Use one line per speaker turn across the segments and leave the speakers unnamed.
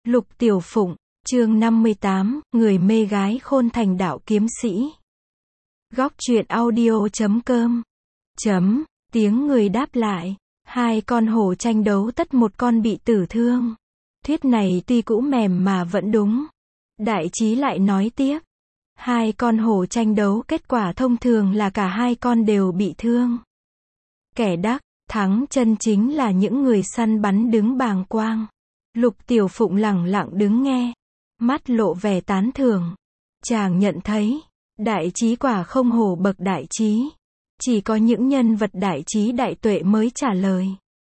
Lục Tiểu Phụng, chương 58, người mê gái khôn thành đạo kiếm sĩ. Góc truyện audio.com. Tiếng người đáp lại. Hai con hổ tranh đấu tất một con bị tử thương. Thuyết này tuy cũ mềm mà vẫn đúng. Đại trí lại nói tiếp. Hai con hổ tranh đấu kết quả thông thường là cả hai con đều bị thương. Kẻ đắc thắng chân chính là những người săn bắn đứng bàng quang. Lục Tiểu Phụng lẳng lặng đứng nghe, mắt lộ vẻ tán thưởng. Chàng nhận thấy, đại trí quả không hổ bậc đại trí. Chỉ có những nhân vật đại trí đại tuệ mới trả lời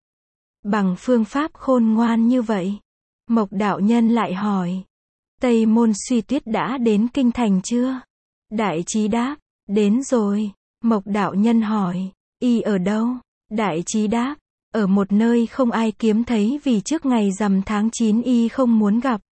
bằng phương pháp khôn ngoan như vậy. Mộc đạo nhân lại hỏi, Tây Môn Suy Tuyết đã đến kinh thành chưa? Đại trí đáp, đến rồi. Mộc đạo nhân hỏi, y ở đâu? Đại trí đáp, ở một nơi không ai kiếm thấy vì trước ngày rằm tháng 9 y không muốn gặp.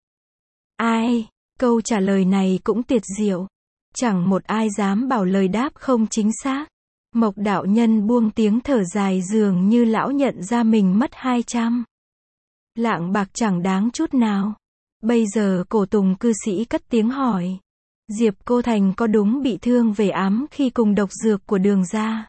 Ai? Câu trả lời này cũng tuyệt diệu. Chẳng một ai dám bảo lời đáp không chính xác. Mộc đạo nhân buông tiếng thở dài dường như lão nhận ra mình mất 200 lạng bạc chẳng đáng chút nào. Bây giờ cổ tùng cư sĩ cất tiếng hỏi, Diệp Cô Thành có đúng bị thương về ám khi cùng độc dược của Đường gia?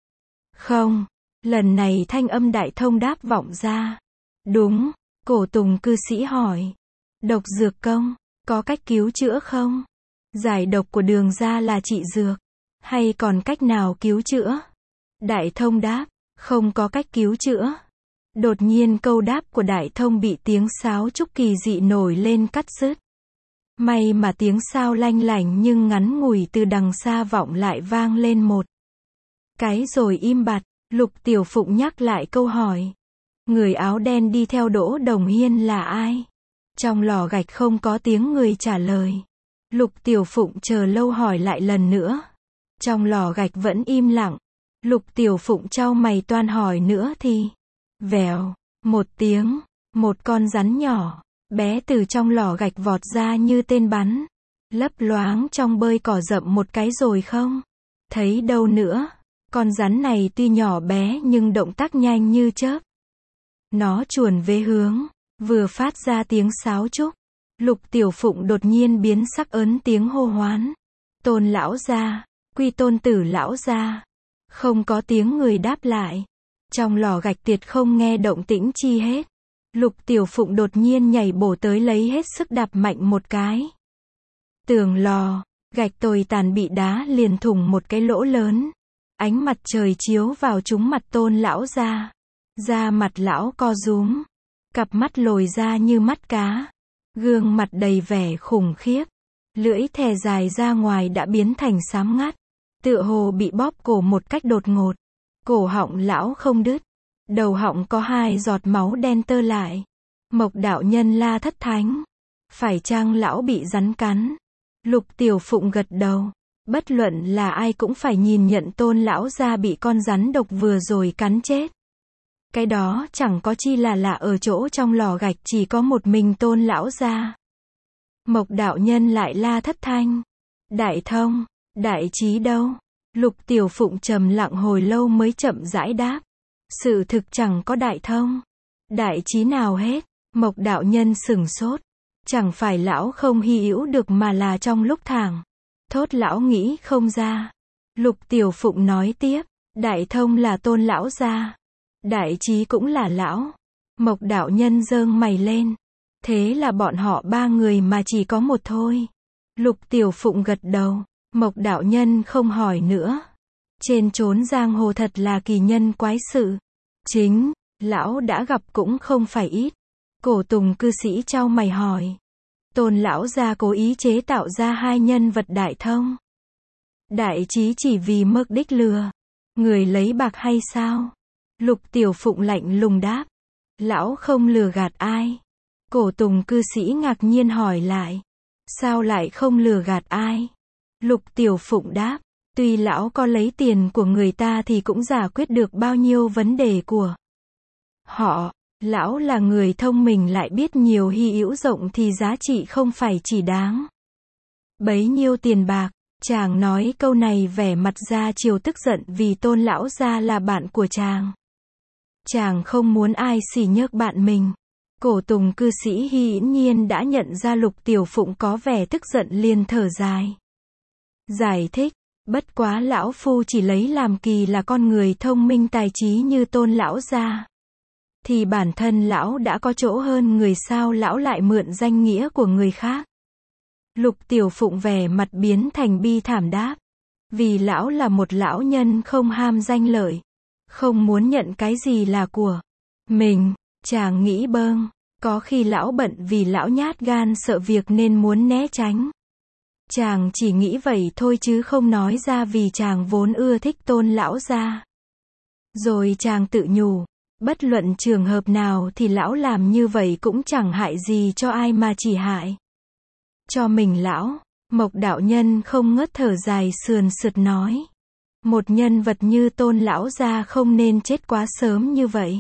Không. Lần này thanh âm Đại Thông đáp vọng ra. Đúng. Cổ tùng cư sĩ hỏi, độc dược công, có cách cứu chữa không? Giải độc của Đường gia là trị dược, hay còn cách nào cứu chữa? Đại Thông đáp, không có cách cứu chữa. Đột nhiên câu đáp của Đại Thông bị tiếng sáo trúc kỳ dị nổi lên cắt dứt. May mà tiếng sao lanh lảnh nhưng ngắn ngủi từ đằng xa vọng lại vang lên một cái rồi im bặt. Lục Tiểu Phụng nhắc lại câu hỏi, người áo đen đi theo Đỗ Đồng Hiên là ai? Trong lò gạch không có tiếng người trả lời. Lục Tiểu Phụng chờ lâu hỏi lại lần nữa. Trong lò gạch vẫn im lặng. Lục Tiểu Phụng chau mày toan hỏi nữa thì vèo một tiếng, một con rắn nhỏ bé từ trong lò gạch vọt ra như tên bắn, lấp loáng trong bơi cỏ rậm một cái rồi không thấy đâu nữa. Con rắn này tuy nhỏ bé nhưng động tác nhanh như chớp. Nó chuồn về hướng vừa phát ra tiếng sáo trúc. Lục Tiểu Phụng đột nhiên biến sắc ớn tiếng hô hoán, Tôn lão gia, quy Tôn tử lão gia. Không có tiếng người đáp lại. Trong lò gạch tuyệt không nghe động tĩnh chi hết. Lục Tiểu Phụng đột nhiên nhảy bổ tới lấy hết sức đạp mạnh một cái. Tường lò gạch tồi tàn bị đá liền thủng một cái lỗ lớn. Ánh mặt trời chiếu vào trúng mặt Tôn lão gia. Da mặt lão co rúm, cặp mắt lồi ra như mắt cá, gương mặt đầy vẻ khủng khiếp, lưỡi thè dài ra ngoài đã biến thành xám ngắt, tựa hồ bị bóp cổ một cách đột ngột. Cổ họng lão không đứt, đầu họng có 2 giọt máu đen tơ lại. Mộc đạo nhân la thất thánh, phải chăng lão bị rắn cắn? Lục Tiểu Phụng gật đầu. Bất luận là ai cũng phải nhìn nhận Tôn lão gia bị con rắn độc vừa rồi cắn chết. Cái đó chẳng có chi là lạ ở chỗ trong lò gạch chỉ có một mình Tôn lão gia. Mộc đạo nhân lại la thất thanh, Đại Thông, đại trí đâu? Lục Tiểu Phụng trầm lặng hồi lâu mới chậm rãi đáp, sự thực chẳng có Đại Thông, đại trí nào hết. Mộc đạo nhân sửng sốt, chẳng phải lão không hy hữu được mà là trong lúc thảng thốt lão nghĩ không ra. Lục Tiểu Phụng nói tiếp, Đại Thông là Tôn lão gia, đại trí cũng là lão. Mộc đạo nhân giương mày lên, thế là bọn họ 3 người mà chỉ có một thôi. Lục Tiểu Phụng gật đầu. Mộc đạo nhân không hỏi nữa. Trên chốn giang hồ thật là kỳ nhân quái sự. Chính lão đã gặp cũng không phải ít. Cổ tùng cư sĩ chau mày hỏi, Tôn lão gia cố ý chế tạo ra 2 nhân vật Đại Thông, đại trí chỉ vì mục đích lừa người lấy bạc hay sao? Lục Tiểu Phụng lạnh lùng đáp, lão không lừa gạt ai. Cổ tùng cư sĩ ngạc nhiên hỏi lại, sao lại không lừa gạt ai? Lục Tiểu Phụng đáp, tuy lão có lấy tiền của người ta thì cũng giải quyết được bao nhiêu vấn đề của họ. Lão là người thông minh lại biết nhiều hy hữu rộng thì giá trị không phải chỉ đáng bấy nhiêu tiền bạc. Chàng nói câu này vẻ mặt ra chiều tức giận vì Tôn lão gia là bạn của chàng. Chàng không muốn ai sỉ nhục bạn mình. Cổ Tùng cư sĩ hiển nhiên đã nhận ra Lục Tiểu Phụng có vẻ tức giận liền thở dài. Giải thích, bất quá lão phu chỉ lấy làm kỳ là con người thông minh tài trí như Tôn lão gia. Thì bản thân lão đã có chỗ hơn người, sao lão lại mượn danh nghĩa của người khác? Lục Tiểu Phụng vẻ mặt biến thành bi thảm đáp. Vì lão là một lão nhân không ham danh lợi. Không muốn nhận cái gì là của mình. Chàng nghĩ bâng. Có khi lão bận vì lão nhát gan sợ việc nên muốn né tránh. Chàng chỉ nghĩ vậy thôi chứ không nói ra vì chàng vốn ưa thích Tôn lão gia. Rồi chàng tự nhủ. Bất luận trường hợp nào thì lão làm như vậy cũng chẳng hại gì cho ai mà chỉ hại cho mình lão. Mộc đạo nhân không ngớt thở dài sườn sượt nói. Một nhân vật như Tôn lão gia không nên chết quá sớm như vậy.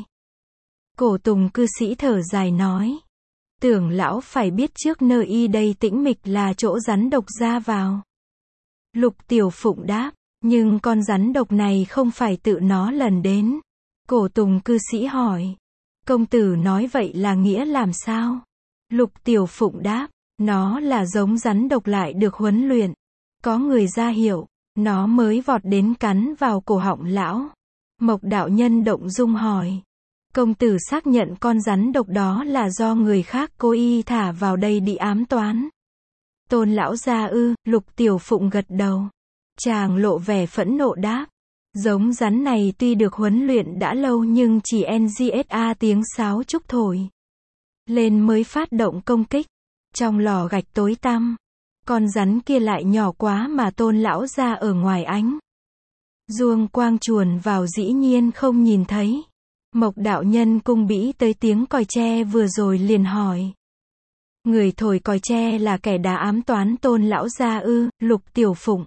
Cổ Tùng cư sĩ thở dài nói. Tưởng lão phải biết trước nơi y đây tĩnh mịch là chỗ rắn độc ra vào. Lục Tiểu Phụng đáp. Nhưng con rắn độc này không phải tự nó lần đến. Cổ Tùng cư sĩ hỏi. Công tử nói vậy là nghĩa làm sao? Lục Tiểu Phụng đáp. Nó là giống rắn độc lại được huấn luyện. Có người ra hiệu. Nó mới vọt đến cắn vào cổ họng lão. Mộc đạo nhân động dung hỏi. Công tử xác nhận con rắn độc đó là do người khác cố ý thả vào đây đi ám toán. Tôn lão gia ư? Lục Tiểu Phụng gật đầu. Chàng lộ vẻ phẫn nộ đáp. Giống rắn này tuy được huấn luyện đã lâu nhưng chỉ NGSA tiếng sáo trúc thổi lên mới phát động công kích. Trong lò gạch tối tăm, con rắn kia lại nhỏ quá mà Tôn lão gia ở ngoài ánh dương quang chuồn vào dĩ nhiên không nhìn thấy. Mộc đạo nhân cung bĩ tới tiếng còi tre vừa rồi liền hỏi. Người thổi còi tre là kẻ đã ám toán Tôn lão gia ư? Lục Tiểu Phụng.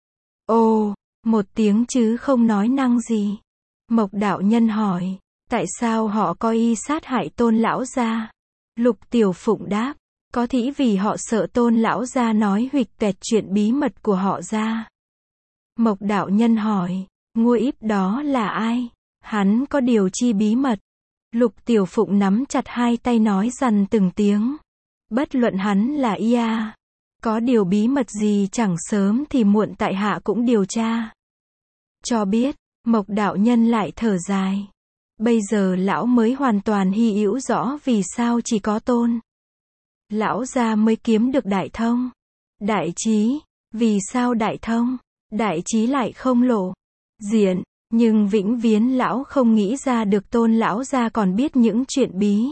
Ồ, một tiếng chứ không nói năng gì. Mộc đạo nhân hỏi. Tại sao họ có ý sát hại Tôn lão gia? Lục Tiểu Phụng đáp. Có thĩ vì họ sợ Tôn lão gia nói huỵch toẹt chuyện bí mật của họ ra. Mộc đạo nhân hỏi. Ngôi íp đó là ai? Hắn có điều chi bí mật? Lục Tiểu Phụng nắm chặt hai tay nói dằn từng tiếng. Bất luận hắn là ia. Có điều bí mật gì chẳng sớm thì muộn tại hạ cũng điều tra cho biết. Mộc đạo nhân lại thở dài. Bây giờ lão mới hoàn toàn hiểu rõ vì sao chỉ có Tôn lão gia mới kiếm được đại thông, đại trí. Vì sao đại thông, đại trí lại không lộ diện. Nhưng vĩnh viễn lão không nghĩ ra được Tôn lão gia còn biết những chuyện bí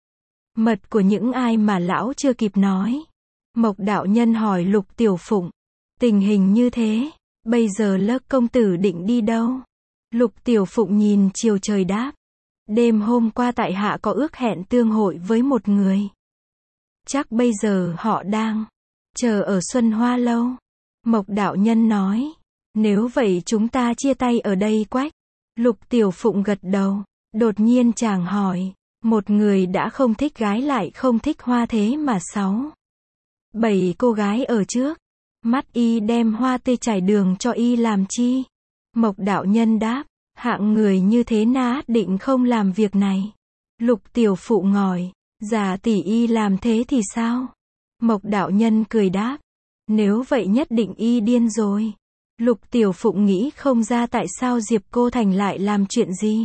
mật của những ai mà lão chưa kịp nói. Mộc đạo nhân hỏi Lục Tiểu Phụng. Tình hình như thế, bây giờ Lơ công tử định đi đâu? Lục Tiểu Phụng nhìn chiều trời đáp. Đêm hôm qua tại hạ có ước hẹn tương hội với một người. Chắc bây giờ họ đang chờ ở Xuân Hoa Lâu. Mộc đạo nhân nói. Nếu vậy chúng ta chia tay ở đây quách. Lục Tiểu Phụng gật đầu. Đột nhiên chàng hỏi. Một người đã không thích gái lại không thích hoa thế mà 6, 7 cô gái ở trước mắt y đem hoa tươi trải đường cho y làm chi? Mộc đạo nhân đáp. Hạng người như thế ná định không làm việc này. Lục Tiểu Phụ ngòi. Giả tỷ y làm thế thì sao? Mộc đạo nhân cười đáp. Nếu vậy nhất định y điên rồi. Lục Tiểu Phụng nghĩ không ra tại sao Diệp Cô Thành lại làm chuyện gì.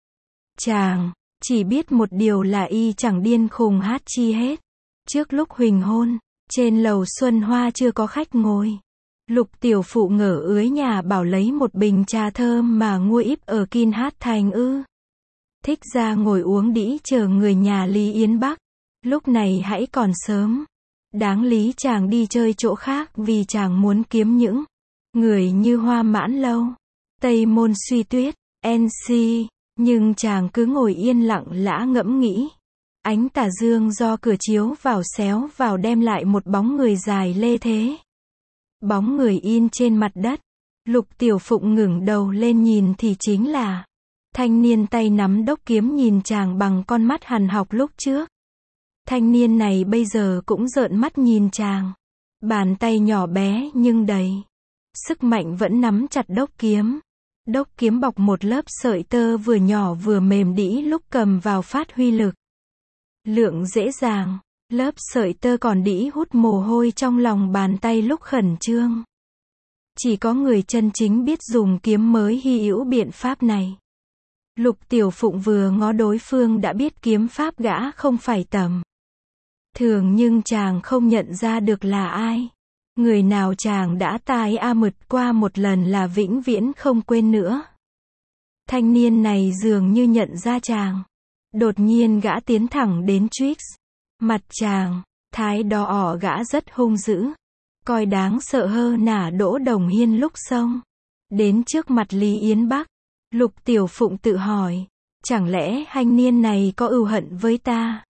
Chàng chỉ biết một điều là y chẳng điên khùng hát chi hết. Trước lúc huỳnh hôn, trên lầu Xuân Hoa chưa có khách ngồi. Lục Tiểu Phụ ngỡ ưới nhà bảo lấy một bình trà thơm mà mua íp ở Kin Hát Thành ư. Thích ra ngồi uống đĩ chờ người nhà Lý Yến Bắc. Lúc này hãy còn sớm. Đáng lý chàng đi chơi chỗ khác vì chàng muốn kiếm những người như Hoa Mãn Lâu, Tây Môn Suy Tuyết, NC. Nhưng chàng cứ ngồi yên lặng lã ngẫm nghĩ. Ánh tà dương do cửa chiếu vào xéo vào đem lại một bóng người dài lê thế. Bóng người in trên mặt đất. Lục Tiểu Phụng ngẩng đầu lên nhìn thì chính là thanh niên tay nắm đốc kiếm nhìn chàng bằng con mắt hằn học lúc trước. Thanh niên này bây giờ cũng trợn mắt nhìn chàng. Bàn tay nhỏ bé nhưng đầy sức mạnh vẫn nắm chặt đốc kiếm. Đốc kiếm bọc một lớp sợi tơ vừa nhỏ vừa mềm đĩ lúc cầm vào phát huy lực lượng dễ dàng, lớp sợi tơ còn đĩ hút mồ hôi trong lòng bàn tay lúc khẩn trương. Chỉ có người chân chính biết dùng kiếm mới hy hữu biện pháp này. Lục Tiểu Phụng vừa ngó đối phương đã biết kiếm pháp gã không phải tầm thường, nhưng chàng không nhận ra được là ai. Người nào chàng đã tai mượt qua một lần là vĩnh viễn không quên nữa. Thanh niên này dường như nhận ra chàng. Đột nhiên gã tiến thẳng đến Trix. Mặt chàng, thái đỏ gã rất hung dữ. Coi đáng sợ hơn nả Đỗ Đồng Hiên lúc xông đến trước mặt Lý Yến Bắc. Lục Tiểu Phụng tự hỏi, chẳng lẽ thanh niên này có ưu hận với ta?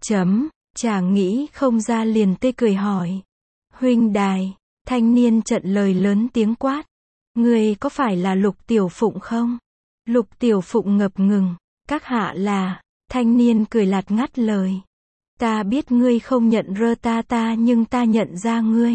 Chàng nghĩ không ra liền tê cười hỏi. Huynh đài, thanh niên chận lời lớn tiếng quát. Ngươi có phải là Lục Tiểu Phụng không? Lục Tiểu Phụng ngập ngừng, các hạ là, thanh niên cười lạt ngắt lời. Ta biết ngươi không nhận rơ ta nhưng ta nhận ra ngươi.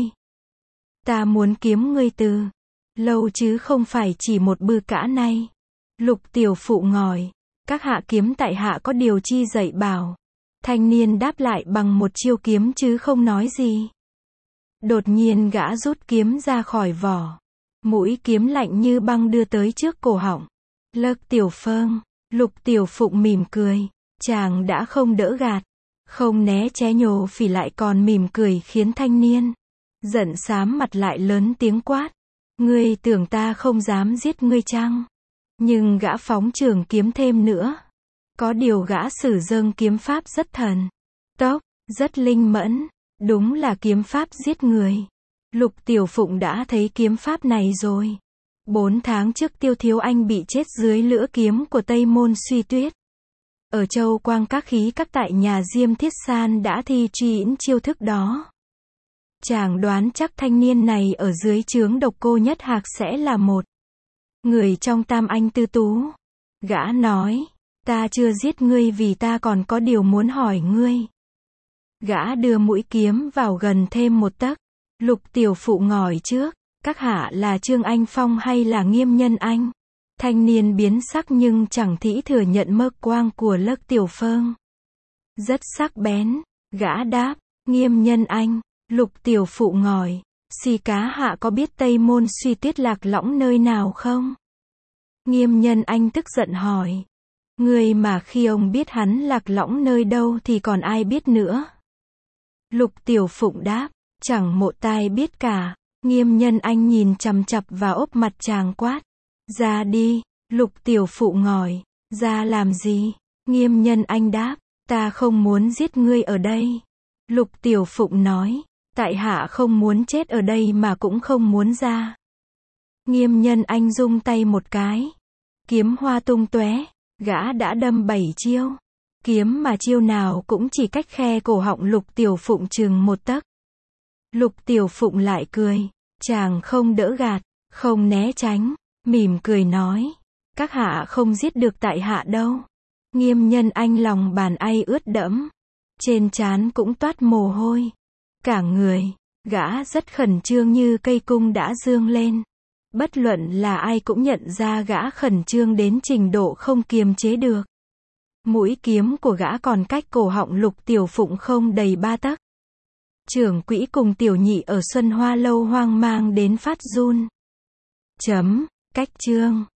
Ta muốn kiếm ngươi từ lâu chứ không phải chỉ một bư cả nay. Lục Tiểu Phụng ngòi, các hạ kiếm tại hạ có điều chi dạy bảo. Thanh niên đáp lại bằng một chiêu kiếm chứ không nói gì. Đột nhiên gã rút kiếm ra khỏi vỏ. Mũi kiếm lạnh như băng đưa tới trước cổ họng. Lộc Tiểu Phượng, Lục Tiểu Phụng mỉm cười. Chàng đã không đỡ gạt, không né ché nhổ phỉ lại còn mỉm cười khiến thanh niên giận xám mặt lại lớn tiếng quát. Ngươi tưởng ta không dám giết ngươi chăng? Nhưng gã phóng trường kiếm thêm nữa. Có điều gã sử dâng kiếm pháp rất thần tốc, rất linh mẫn. Đúng là kiếm pháp giết người. Lục Tiểu Phụng đã thấy kiếm pháp này rồi. 4 tháng trước Tiêu Thiếu Anh bị chết dưới lưỡi kiếm của Tây Môn Suy Tuyết. Ở Châu Quang các khí các tại nhà Diêm Thiết San đã thi triển chiêu thức đó. Chàng đoán chắc thanh niên này ở dưới trướng Độc Cô Nhất Hạc sẽ là một người trong Tam Anh Tư Tú. Gã nói, ta chưa giết ngươi vì ta còn có điều muốn hỏi ngươi. Gã đưa mũi kiếm vào gần thêm một tấc. Lục Tiểu Phụng ngòi trước, các hạ là Trương Anh Phong hay là Nghiêm Nhân Anh? Thanh niên biến sắc nhưng chẳng thĩ thừa nhận mơ quang của Lộc Tiểu Phượng. Rất sắc bén, gã đáp, Nghiêm Nhân Anh. Lục Tiểu Phụng ngòi, xì cá hạ có biết Tây Môn Suy Tuyết lạc lõng nơi nào không? Nghiêm Nhân Anh tức giận hỏi. Người mà khi ông biết hắn lạc lõng nơi đâu thì còn ai biết nữa? Lục Tiểu Phụng đáp, chẳng một tai biết cả. Nghiêm Nhân Anh nhìn chằm chằm vào ốp mặt chàng quát. Ra đi. Lục Tiểu Phụng ngòi, ra làm gì? Nghiêm Nhân Anh đáp, ta không muốn giết ngươi ở đây. Lục Tiểu Phụng nói, tại hạ không muốn chết ở đây mà cũng không muốn ra. Nghiêm Nhân Anh rung tay một cái. Kiếm hoa tung tóe, gã đã đâm 7 chiêu. Kiếm mà chiêu nào cũng chỉ cách khe cổ họng Lục Tiểu Phụng chừng một tấc. Lục Tiểu Phụng lại cười, chàng không đỡ gạt, không né tránh, mỉm cười nói, các hạ không giết được tại hạ đâu. Nghiêm Nhân Anh lòng bàn tay ướt đẫm, trên trán cũng toát mồ hôi. Cả người, gã rất khẩn trương như cây cung đã dương lên. Bất luận là ai cũng nhận ra gã khẩn trương đến trình độ không kiềm chế được. Mũi kiếm của gã còn cách cổ họng Lục Tiểu Phụng không đầy 3 tấc. Trưởng quỹ cùng tiểu nhị ở Xuân Hoa Lâu hoang mang đến phát run. Cách chương